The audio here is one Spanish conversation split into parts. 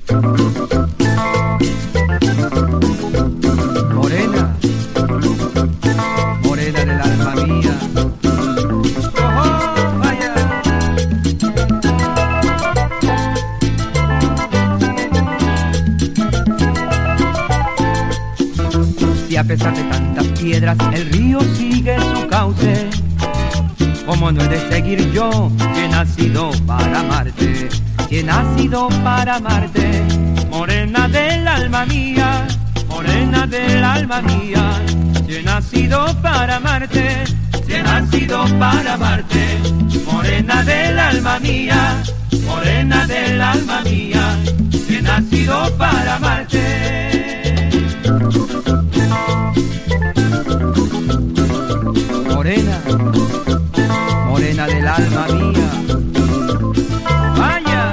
Morena, morena del alma mía. ¡Oh, vaya! Si a pesar de tantas piedras el río sigue su cauce, ¿cómo no he de seguir yo, que he nacido para amarte? Que he nacido para amarte, morena del alma mía, morena del alma mía. Que he nacido para amarte, que he nacido para amarte, morena del alma mía, morena del alma mía. Que he nacido para amarte. Morena, morena del alma mía. Vaya.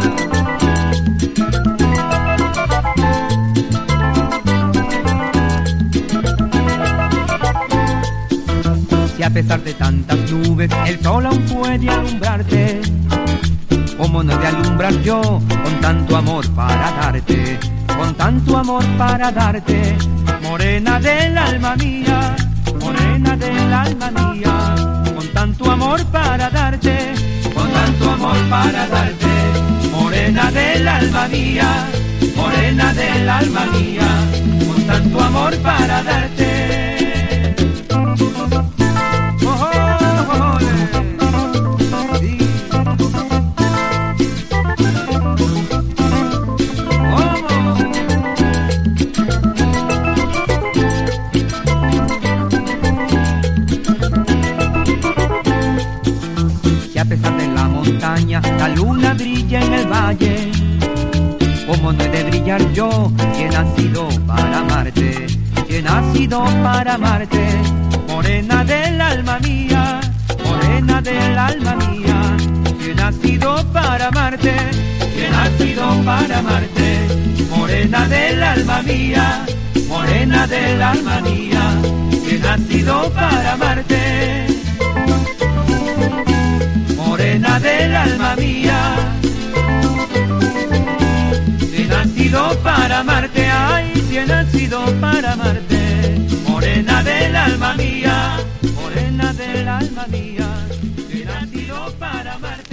Si a pesar de tantas nubes el sol aún puede alumbrarte, ¿cómo no he de alumbrar yo con tanto amor para darte? Con tanto amor para darte, morena del alma mía, morena del alma mía. Con tanto amor para darte, con tanto amor para darte, morena del alma mía, morena del alma mía. Con tanto amor para darte. Oh, oh, oh, sí. Si a pesar de la montaña la luna brilla en el valle, ¿cómo no he de brillar yo, que he nacido para amarte? Que he nacido para amarte, morena del alma mía, morena del alma mía. Que he nacido para amarte, que he nacido para amarte, morena del alma mía, morena del alma mía. Que he nacido para amarte, morena del alma mía. Si he nacido para amarte, ay, si he nacido para amarte, morena del alma mía, morena del alma mía. Si he nacido para amarte.